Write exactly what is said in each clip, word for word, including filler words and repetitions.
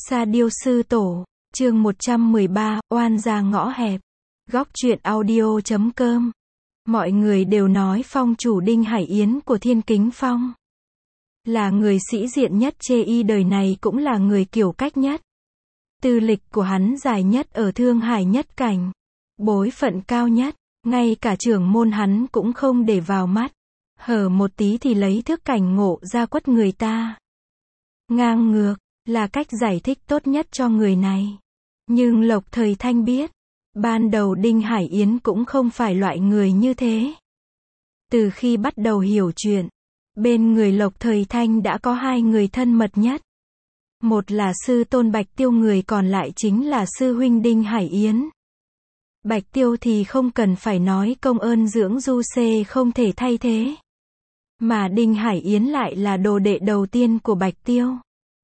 Sa Diêu Sư Tổ, chương một trăm mười ba, oan gia ngõ hẹp. Góc truyện audio chấm com. Mọi người đều nói phong chủ Đinh Hải Yến của Thiên Kính Phong là người sĩ diện nhất chê y đời này, cũng là người kiểu cách nhất. Tư lịch của hắn dài nhất ở Thương Hải nhất cảnh, bối phận cao nhất, ngay cả trưởng môn hắn cũng không để vào mắt. Hở một tí thì lấy thước cảnh ngộ ra quất người ta. Ngang ngược là cách giải thích tốt nhất cho người này. Nhưng Lộc Thời Thanh biết, ban đầu Đinh Hải Yến cũng không phải loại người như thế. Từ khi bắt đầu hiểu chuyện, bên người Lộc Thời Thanh đã có hai người thân mật nhất. Một là sư tôn Bạch Tiêu, người còn lại chính là sư huynh Đinh Hải Yến. Bạch Tiêu thì không cần phải nói, công ơn dưỡng du xê không thể thay thế. Mà Đinh Hải Yến lại là đồ đệ đầu tiên của Bạch Tiêu.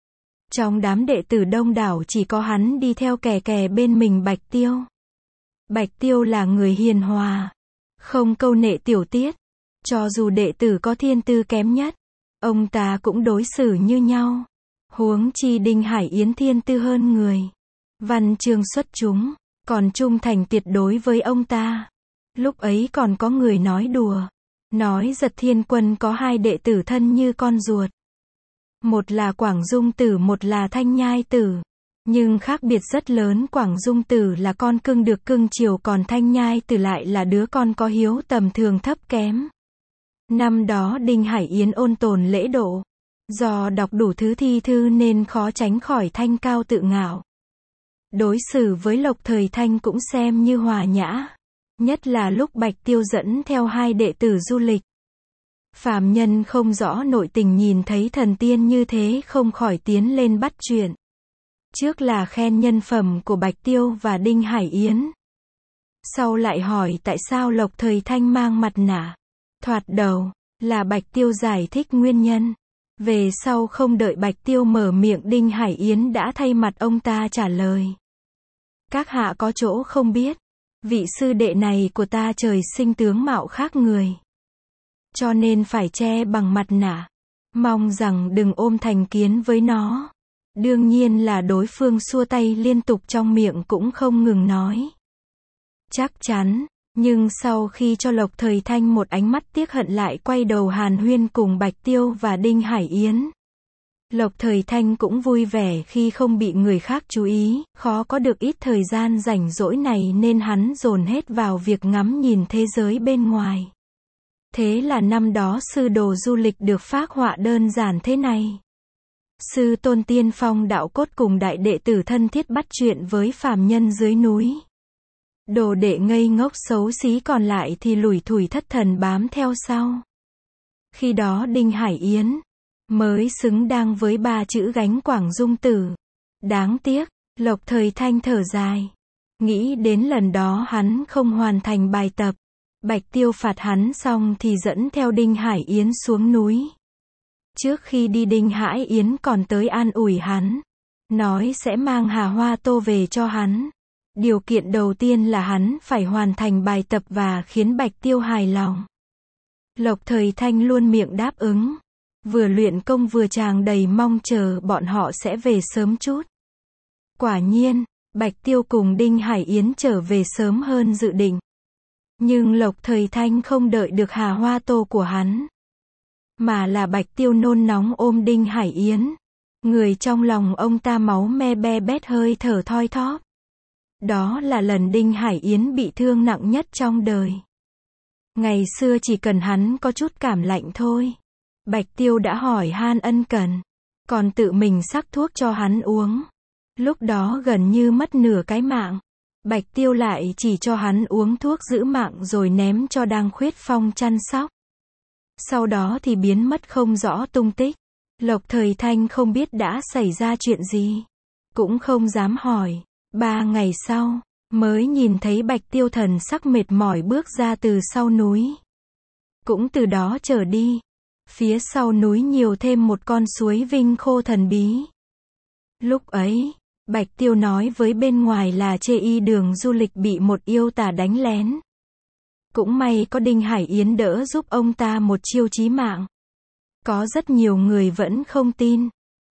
Trong đám đệ tử đông đảo chỉ có hắn đi theo kè kè bên mình Bạch Tiêu. Bạch Tiêu là người hiền hòa, không câu nệ tiểu tiết. Cho dù đệ tử có thiên tư kém nhất, ông ta cũng đối xử như nhau. Huống chi Đinh Hải Yến thiên tư hơn người, văn chương xuất chúng, còn trung thành tuyệt đối với ông ta. Lúc ấy còn có người nói đùa, nói Giật Thiên Quân có hai đệ tử thân như con ruột. Một là Quảng Dung Tử, một là Thanh Nhai Tử. Nhưng khác biệt rất lớn, Quảng Dung Tử là con cưng được cưng chiều, còn Thanh Nhai Tử lại là đứa con có hiếu tầm thường thấp kém. Năm đó Đinh Hải Yến ôn tồn lễ độ, do đọc đủ thứ thi thư nên khó tránh khỏi thanh cao tự ngạo. Đối xử với Lộc Thời Thanh cũng xem như hòa nhã. Nhất là lúc Bạch Tiêu dẫn theo hai đệ tử du lịch. Phàm nhân không rõ nội tình nhìn thấy thần tiên như thế không khỏi tiến lên bắt chuyện. Trước là khen nhân phẩm của Bạch Tiêu và Đinh Hải Yến. Sau lại hỏi tại sao Lộc Thời Thanh mang mặt nạ. Thoạt đầu là Bạch Tiêu giải thích nguyên nhân. Về sau không đợi Bạch Tiêu mở miệng, Đinh Hải Yến đã thay mặt ông ta trả lời. Các hạ có chỗ không biết, vị sư đệ này của ta trời sinh tướng mạo khác người, cho nên phải che bằng mặt nạ. Mong rằng đừng ôm thành kiến với nó. Đương nhiên là đối phương xua tay liên tục, trong miệng cũng không ngừng nói. Chắc chắn, nhưng sau khi cho Lộc Thời Thanh một ánh mắt tiếc hận lại quay đầu hàn huyên cùng Bạch Tiêu và Đinh Hải Yến. Lộc Thời Thanh cũng vui vẻ khi không bị người khác chú ý, khó có được ít thời gian rảnh rỗi này nên hắn dồn hết vào việc ngắm nhìn thế giới bên ngoài. Thế là năm đó sư đồ du lịch được phác họa đơn giản thế này. Sư tôn tiên phong đạo cốt cùng đại đệ tử thân thiết bắt chuyện với phàm nhân dưới núi. Đồ đệ ngây ngốc xấu xí còn lại thì lủi thủi thất thần bám theo sau. Khi đó Đinh Hải Yến mới xứng đáng với ba chữ gánh Quảng Dung Tử. Đáng tiếc, Lộc Thời Thanh thở dài. Nghĩ đến lần đó hắn không hoàn thành bài tập. Bạch Tiêu phạt hắn xong thì dẫn theo Đinh Hải Yến xuống núi. Trước khi đi, Đinh Hải Yến còn tới an ủi hắn, nói sẽ mang Hà Hoa Tô về cho hắn. Điều kiện đầu tiên là hắn phải hoàn thành bài tập và khiến Bạch Tiêu hài lòng. Lộc Thời Thanh luôn miệng đáp ứng. Vừa luyện công vừa tràn đầy mong chờ bọn họ sẽ về sớm chút. Quả nhiên, Bạch Tiêu cùng Đinh Hải Yến trở về sớm hơn dự định. Nhưng Lộc Thời Thanh không đợi được Hà Hoa Tô của hắn, mà là Bạch Tiêu nôn nóng ôm Đinh Hải Yến. Người trong lòng ông ta máu me be bét, hơi thở thoi thóp. Đó là lần Đinh Hải Yến bị thương nặng nhất trong đời. Ngày xưa chỉ cần hắn có chút cảm lạnh thôi, Bạch Tiêu đã hỏi han ân cần, còn tự mình sắc thuốc cho hắn uống. Lúc đó gần như mất nửa cái mạng. Bạch Tiêu lại chỉ cho hắn uống thuốc giữ mạng rồi ném cho Đang Khuyết Phong chăm sóc. Sau đó thì biến mất không rõ tung tích. Lộc Thời Thanh không biết đã xảy ra chuyện gì, cũng không dám hỏi. Ba ngày sau, mới nhìn thấy Bạch Tiêu thần sắc mệt mỏi bước ra từ sau núi. Cũng từ đó trở đi, phía sau núi nhiều thêm một con suối Vinh Khô thần bí. Lúc ấy, Bạch Tiêu nói với bên ngoài là chê y đường du lịch bị một yêu tà đánh lén. Cũng may có Đinh Hải Yến đỡ giúp ông ta một chiêu chí mạng. Có rất nhiều người vẫn không tin.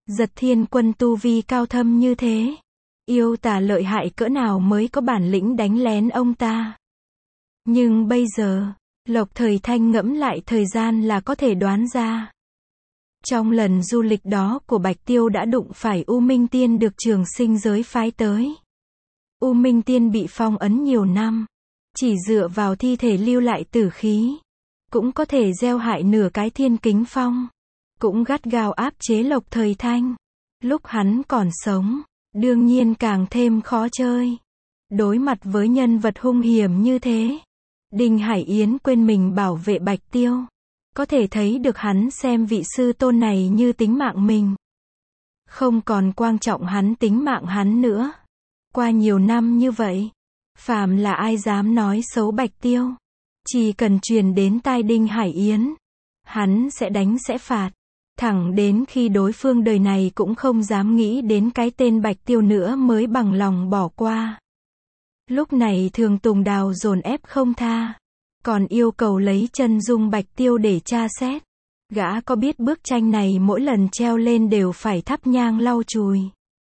Giật Thiên Quân tu vi cao thâm như thế, yêu tà lợi hại cỡ nào mới có bản lĩnh đánh lén ông ta. Nhưng bây giờ, Lộc Thời Thanh ngẫm lại thời gian là có thể đoán ra. Trong lần du lịch đó của Bạch Tiêu đã đụng phải U Minh Tiên được Trường Sinh giới phái tới. U Minh Tiên bị phong ấn nhiều năm, chỉ dựa vào thi thể lưu lại tử khí, cũng có thể gieo hại nửa cái Thiên Kính Phong, cũng gắt gao áp chế Lộc Thời Thanh. Lúc hắn còn sống, đương nhiên càng thêm khó chơi. Đối mặt với nhân vật hung hiểm như thế, Đinh Hải Yến quên mình bảo vệ Bạch Tiêu. Có thể thấy được hắn xem vị sư tôn này như tính mạng mình. Không còn quan trọng hắn tính mạng hắn nữa. Qua nhiều năm như vậy, phàm là ai dám nói xấu Bạch Tiêu, chỉ cần truyền đến tai Đinh Hải Yến, hắn sẽ đánh sẽ phạt. Thẳng đến khi đối phương đời này cũng không dám nghĩ đến cái tên Bạch Tiêu nữa mới bằng lòng bỏ qua. Lúc này Thường Tùng Đào dồn ép không tha, còn yêu cầu lấy chân dung Bạch Tiêu để tra xét. Gã có biết bức tranh này mỗi lần treo lên đều phải thắp nhang lau chùi.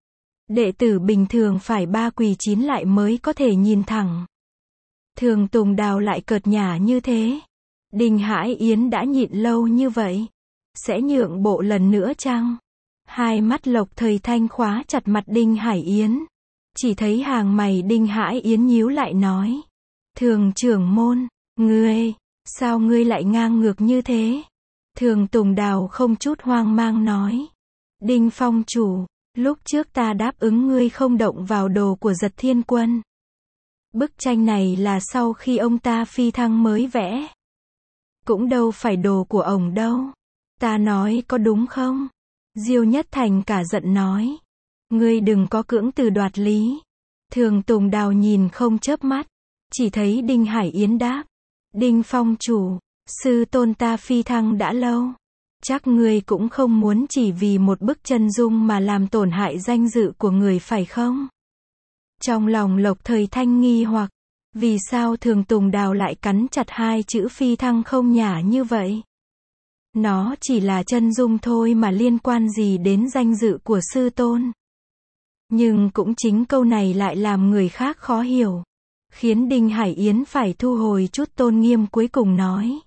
Đệ tử bình thường phải ba quỳ chín lại mới có thể nhìn thẳng. Thường Tùng Đào lại cợt nhả như thế. Đinh Hải Yến đã nhịn lâu như vậy, sẽ nhượng bộ lần nữa chăng? Hai mắt Lộc Thời Thanh khóa chặt mặt Đinh Hải Yến. Chỉ thấy hàng mày Đinh Hải Yến nhíu lại nói. Thường trưởng môn, ngươi, sao ngươi lại ngang ngược như thế? Thường Tùng Đào không chút hoang mang nói. Đinh Phong chủ, lúc trước ta đáp ứng ngươi không động vào đồ của Giật Thiên Quân. Bức tranh này là sau khi ông ta phi thăng mới vẽ. Cũng đâu phải đồ của ổng đâu. Ta nói có đúng không? Diêu Nhất Thành cả giận nói. Ngươi đừng có cưỡng từ đoạt lý. Thường Tùng Đào nhìn không chớp mắt. Chỉ thấy Đinh Hải Yến đáp. Đinh Phong chủ, sư tôn ta phi thăng đã lâu. Chắc ngươi cũng không muốn chỉ vì một bức chân dung mà làm tổn hại danh dự của người phải không? Trong lòng Lộc Thời Thanh nghi hoặc, vì sao Thường Tùng Đào lại cắn chặt hai chữ phi thăng không nhả như vậy? Nó chỉ là chân dung thôi mà liên quan gì đến danh dự của sư tôn? Nhưng cũng chính câu này lại làm người khác khó hiểu, khiến Đinh Hải Yến phải thu hồi chút tôn nghiêm cuối cùng nói.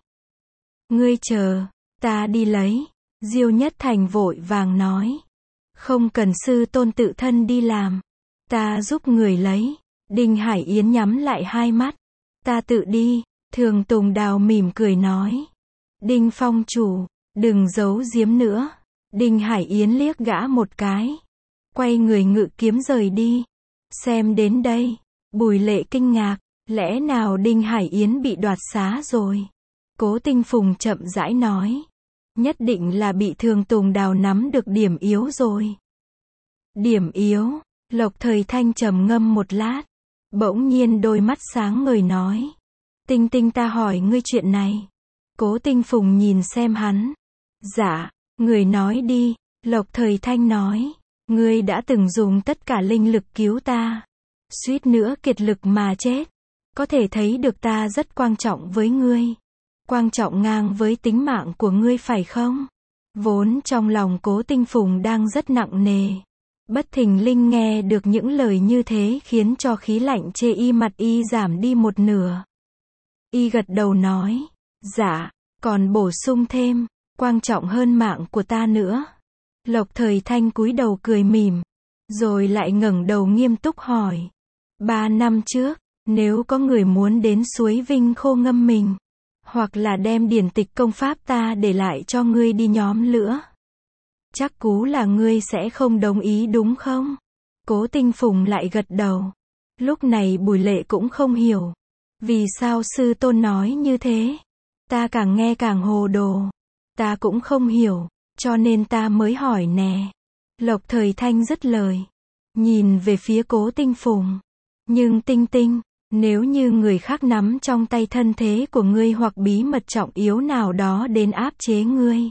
Ngươi chờ, ta đi lấy. Diêu Nhất Thành vội vàng nói. Không cần sư tôn tự thân đi làm, ta giúp người lấy. Đinh Hải Yến nhắm lại hai mắt. Ta tự đi. Thường Tùng Đào mỉm cười nói. Đinh Phong chủ, đừng giấu giếm nữa. Đinh Hải Yến liếc gã một cái, quay người ngự kiếm rời đi. Xem đến đây, Bùi Lệ kinh ngạc, lẽ nào Đinh Hải Yến bị đoạt xá rồi? Cố Tinh Phùng chậm rãi nói, nhất định là bị Thường Tùng Đào nắm được điểm yếu rồi. Điểm yếu? Lộc Thời Thanh trầm ngâm một lát, bỗng nhiên đôi mắt sáng ngời nói. Tinh Tinh ta hỏi ngươi chuyện này. Cố Tinh Phùng nhìn xem hắn. Dạ, người nói đi. Lộc Thời Thanh nói, ngươi đã từng dùng tất cả linh lực cứu ta, suýt nữa kiệt lực mà chết. Có thể thấy được ta rất quan trọng với ngươi. Quan trọng ngang với tính mạng của ngươi phải không? Vốn trong lòng Cố Tinh Phùng đang rất nặng nề. Bất thình lình nghe được những lời như thế khiến cho khí lạnh chê y mặt y giảm đi một nửa. Y gật đầu nói, dạ, còn bổ sung thêm, quan trọng hơn mạng của ta nữa. Lộc Thời Thanh cúi đầu cười mỉm, rồi lại ngẩng đầu nghiêm túc hỏi. Ba năm trước, nếu có người muốn đến suối Vinh Khô ngâm mình, hoặc là đem điển tịch công pháp ta để lại cho ngươi đi nhóm lửa, chắc cú là ngươi sẽ không đồng ý đúng không? Cố Tinh Phùng lại gật đầu. Lúc này Bùi Lệ cũng không hiểu, vì sao sư tôn nói như thế. Ta càng nghe càng hồ đồ. Ta cũng không hiểu, cho nên ta mới hỏi nè. Lộc Thời Thanh dứt lời, nhìn về phía Cố Tinh Phùng. Nhưng Tinh Tinh, nếu như người khác nắm trong tay thân thế của ngươi hoặc bí mật trọng yếu nào đó đến áp chế ngươi,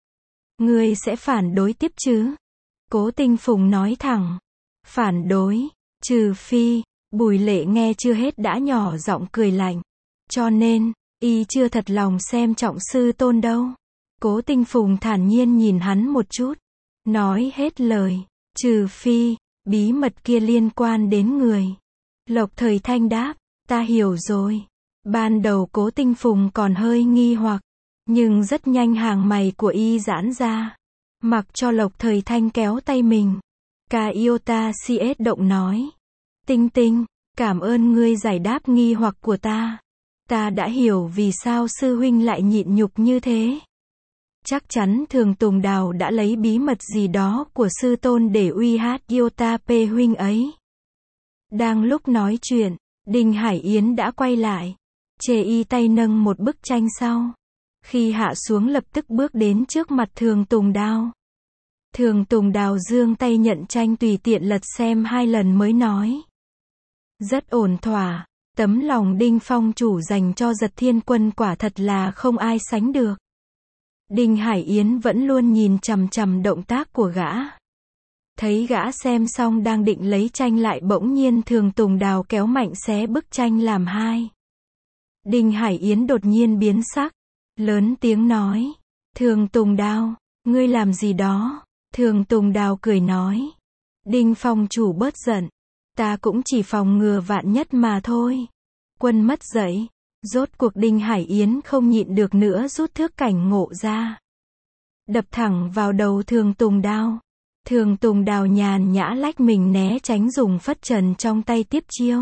ngươi sẽ phản đối tiếp chứ? Cố Tinh Phùng nói thẳng. Phản đối, trừ phi. Bùi Lệ nghe chưa hết đã nhỏ giọng cười lạnh. Cho nên, y chưa thật lòng xem trọng sư tôn đâu. Cố Tinh Phùng thản nhiên nhìn hắn một chút. Nói hết lời, trừ phi, bí mật kia liên quan đến người. Lộc Thời Thanh đáp, ta hiểu rồi. Ban đầu Cố Tinh Phùng còn hơi nghi hoặc, nhưng rất nhanh hàng mày của y giãn ra. Mặc cho Lộc Thời Thanh kéo tay mình. Ca Iota cs động nói. Tinh Tinh, cảm ơn ngươi giải đáp nghi hoặc của ta. Ta đã hiểu vì sao sư huynh lại nhịn nhục như thế. Chắc chắn Thường Tùng Đào đã lấy bí mật gì đó của sư tôn để uy hát Iota P huynh ấy. Đang lúc nói chuyện, Đinh Hải Yến đã quay lại. Chê y tay nâng một bức tranh sau. Khi hạ xuống lập tức bước đến trước mặt Thường Tùng Đào. Thường Tùng Đào giương tay nhận tranh tùy tiện lật xem hai lần mới nói. Rất ổn thỏa, tấm lòng Đinh Phong chủ dành cho Giật Thiên Quân quả thật là không ai sánh được. Đinh Hải Yến vẫn luôn nhìn chằm chằm động tác của gã. Thấy gã xem xong đang định lấy tranh lại bỗng nhiên Thường Tùng Đào kéo mạnh xé bức tranh làm hai. Đinh Hải Yến đột nhiên biến sắc, lớn tiếng nói. Thường Tùng Đào, ngươi làm gì đó? Thường Tùng Đào cười nói. Đinh Phong chủ bớt giận. Ta cũng chỉ phòng ngừa vạn nhất mà thôi. Quân mất dậy. Rốt cuộc Đinh Hải Yến không nhịn được nữa rút thước cảnh ngộ ra. Đập thẳng vào đầu Thường Tùng Đào. Thường Tùng Đào nhàn nhã lách mình né tránh dùng phất trần trong tay tiếp chiêu.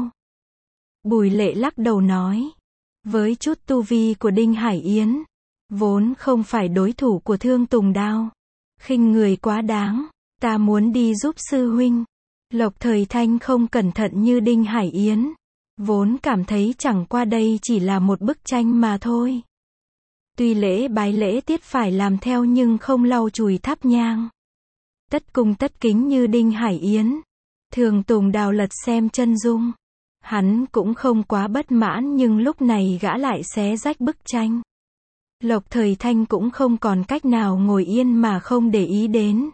Bùi Lệ lắc đầu nói. Với chút tu vi của Đinh Hải Yến, vốn không phải đối thủ của Thương Tùng Đào. Khinh người quá đáng, ta muốn đi giúp sư huynh. Lộc Thời Thanh không cẩn thận như Đinh Hải Yến, vốn cảm thấy chẳng qua đây chỉ là một bức tranh mà thôi. Tuy lễ bái lễ tiết phải làm theo nhưng không lau chùi thắp nhang. Tất cung tất kính như Đinh Hải Yến. Thường Tùng Đào lật xem chân dung. Hắn cũng không quá bất mãn nhưng lúc này gã lại xé rách bức tranh. Lộc Thời Thanh cũng không còn cách nào ngồi yên mà không để ý đến.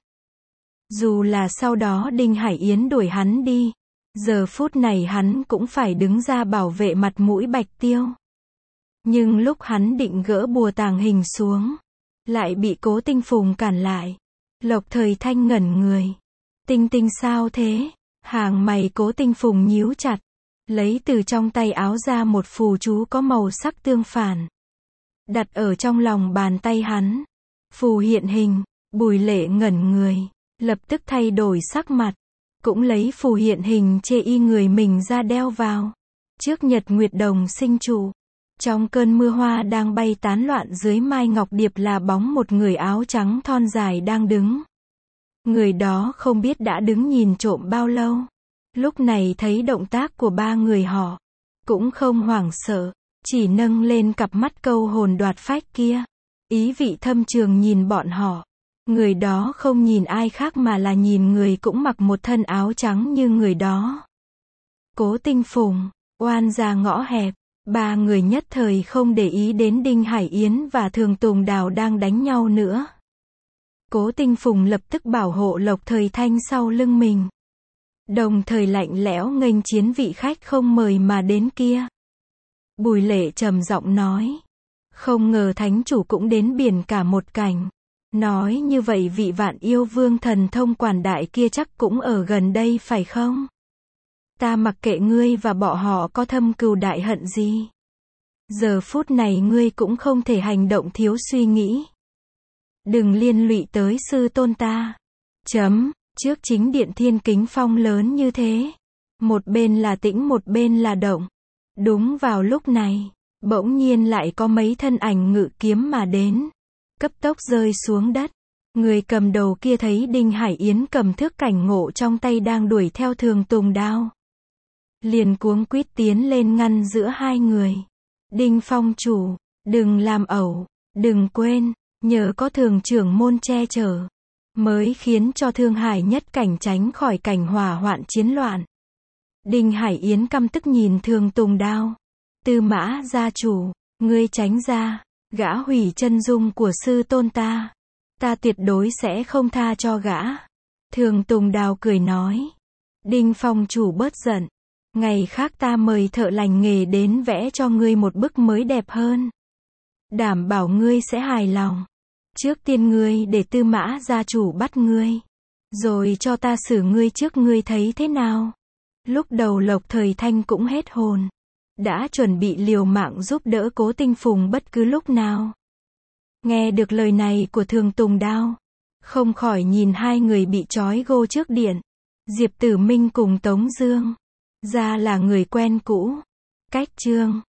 Dù là sau đó Đinh Hải Yến đuổi hắn đi, giờ phút này hắn cũng phải đứng ra bảo vệ mặt mũi Bạch Tiêu. Nhưng lúc hắn định gỡ bùa tàng hình xuống, lại bị Cố Tinh Phùng cản lại. Lộc Thời Thanh ngẩn người. Tinh Tinh sao thế? Hàng mày Cố Tinh Phùng nhíu chặt, lấy từ trong tay áo ra một phù chú có màu sắc tương phản. Đặt ở trong lòng bàn tay hắn. Phù hiện hình, Bùi Lệ ngẩn người, lập tức thay đổi sắc mặt. Cũng lấy phù hiện hình chê y người mình ra đeo vào. Trước nhật nguyệt đồng sinh trụ. Trong cơn mưa hoa đang bay tán loạn dưới mai ngọc điệp là bóng một người áo trắng thon dài đang đứng. Người đó không biết đã đứng nhìn trộm bao lâu. Lúc này thấy động tác của ba người họ, cũng không hoảng sợ, chỉ nâng lên cặp mắt câu hồn đoạt phách kia. Ý vị thâm trường nhìn bọn họ. Người đó không nhìn ai khác mà là nhìn người cũng mặc một thân áo trắng như người đó. Cố Tinh Phùng, oan gia ngõ hẹp. Ba người nhất thời không để ý đến Đinh Hải Yến và Thường Tùng Đào đang đánh nhau nữa. Cố Tinh Phùng lập tức bảo hộ Lộc Thời Thanh sau lưng mình. Đồng thời lạnh lẽo nghênh chiến vị khách không mời mà đến kia. Bùi Lệ trầm giọng nói. Không ngờ thánh chủ cũng đến biển cả một cảnh. Nói như vậy vị Vạn Yêu Vương thần thông quản đại kia chắc cũng ở gần đây phải không? Ta mặc kệ ngươi và bọn họ có thâm cừu đại hận gì. Giờ phút này ngươi cũng không thể hành động thiếu suy nghĩ. Đừng liên lụy tới sư tôn ta. Chấm, trước chính điện Thiên Kính Phong lớn như thế. Một bên là tĩnh một bên là động. Đúng vào lúc này, bỗng nhiên lại có mấy thân ảnh ngự kiếm mà đến. Cấp tốc rơi xuống đất. Người cầm đầu kia thấy Đinh Hải Yến cầm thước cảnh ngộ trong tay đang đuổi theo Thường Tùng Đào. Liền cuống quýt tiến lên ngăn giữa hai người. Đinh Phong chủ, đừng làm ẩu, đừng quên, nhờ có Thường trưởng môn che chở, mới khiến cho Thương Hải nhất cảnh tránh khỏi cảnh hỏa hoạn chiến loạn. Đinh Hải Yến căm tức nhìn Thường Tùng Đào. Tư Mã gia chủ, ngươi tránh ra, gã hủy chân dung của sư tôn ta. Ta tuyệt đối sẽ không tha cho gã. Thường Tùng Đào cười nói. Đinh Phong chủ bớt giận. Ngày khác ta mời thợ lành nghề đến vẽ cho ngươi một bức mới đẹp hơn. Đảm bảo ngươi sẽ hài lòng. Trước tiên ngươi để Tư Mã gia chủ bắt ngươi, rồi cho ta xử ngươi trước, ngươi thấy thế nào? Lúc đầu Lộc Thời Thanh cũng hết hồn, đã chuẩn bị liều mạng giúp đỡ Cố Tinh Phùng bất cứ lúc nào. Nghe được lời này của Thường Tùng Đao, không khỏi nhìn hai người bị trói gô trước điện. Diệp Tử Minh cùng Tống Dương, ra là người quen cũ. Cách chương